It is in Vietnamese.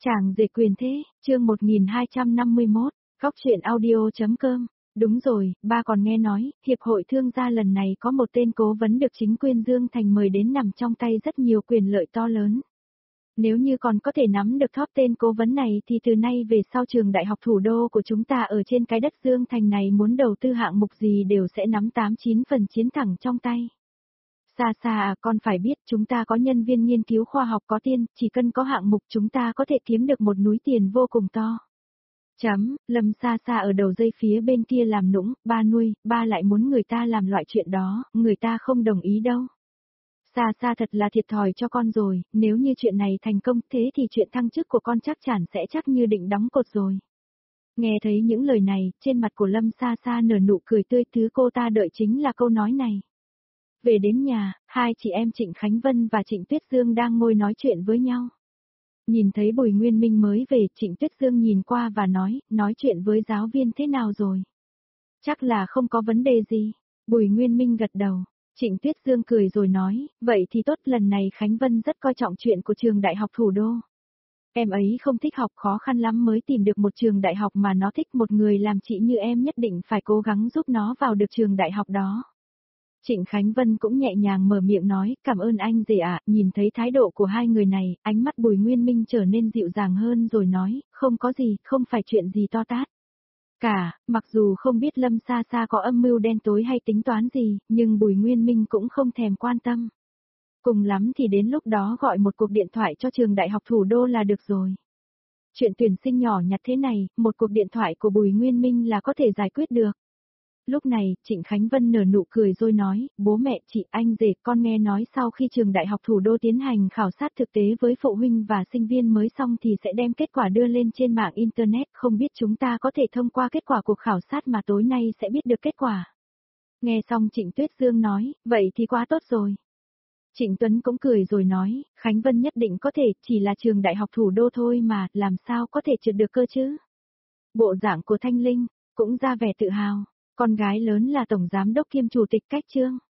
Chàng rể quyền thế, chương 1251, góc truyện audio.com. Đúng rồi, ba còn nghe nói, Hiệp hội Thương gia lần này có một tên cố vấn được chính quyền Dương Thành mời đến nằm trong tay rất nhiều quyền lợi to lớn. Nếu như còn có thể nắm được top tên cố vấn này thì từ nay về sau trường đại học thủ đô của chúng ta ở trên cái đất Dương Thành này muốn đầu tư hạng mục gì đều sẽ nắm 8-9 phần chiến thẳng trong tay. Xa xa à, con phải biết chúng ta có nhân viên nghiên cứu khoa học có tiền, chỉ cần có hạng mục chúng ta có thể kiếm được một núi tiền vô cùng to. Lâm xa xa ở đầu dây phía bên kia làm nũng, ba nuôi, ba lại muốn người ta làm loại chuyện đó, người ta không đồng ý đâu. Xa xa thật là thiệt thòi cho con rồi, nếu như chuyện này thành công thế thì chuyện thăng chức của con chắc chắn sẽ chắc như định đóng cột rồi. Nghe thấy những lời này, trên mặt của Lâm xa xa nở nụ cười tươi, thứ cô ta đợi chính là câu nói này. Về đến nhà, hai chị em Trịnh Khánh Vân và Trịnh Tuyết Dương đang ngồi nói chuyện với nhau. Nhìn thấy Bùi Nguyên Minh mới về, Trịnh Tuyết Dương nhìn qua và nói chuyện với giáo viên thế nào rồi? Chắc là không có vấn đề gì. Bùi Nguyên Minh gật đầu. Trịnh Tuyết Dương cười rồi nói, vậy thì tốt, lần này Khánh Vân rất coi trọng chuyện của trường đại học thủ đô. Em ấy không thích học, khó khăn lắm mới tìm được một trường đại học mà nó thích, một người làm chị như em nhất định phải cố gắng giúp nó vào được trường đại học đó. Trịnh Khánh Vân cũng nhẹ nhàng mở miệng nói, cảm ơn anh rể ạ. Nhìn thấy thái độ của hai người này, ánh mắt Bùi Nguyên Minh trở nên dịu dàng hơn rồi nói, không có gì, không phải chuyện gì to tát. Mặc dù không biết Lâm xa xa có âm mưu đen tối hay tính toán gì, nhưng Bùi Nguyên Minh cũng không thèm quan tâm. Cùng lắm thì đến lúc đó gọi một cuộc điện thoại cho trường đại học thủ đô là được rồi. Chuyện tuyển sinh nhỏ nhặt thế này, một cuộc điện thoại của Bùi Nguyên Minh là có thể giải quyết được. Lúc này, Trịnh Khánh Vân nở nụ cười rồi nói, bố mẹ, chị, anh rể, con nghe nói sau khi trường đại học thủ đô tiến hành khảo sát thực tế với phụ huynh và sinh viên mới xong thì sẽ đem kết quả đưa lên trên mạng Internet, không biết chúng ta có thể thông qua kết quả cuộc khảo sát mà tối nay sẽ biết được kết quả. Nghe xong Trịnh Tuyết Dương nói, vậy thì quá tốt rồi. Trịnh Tuấn cũng cười rồi nói, Khánh Vân nhất định có thể, chỉ là trường đại học thủ đô thôi mà, làm sao có thể trượt được cơ chứ. Bộ dạng của Thanh Linh, cũng ra vẻ tự hào. Con gái lớn là tổng giám đốc kiêm chủ tịch Cách Trương.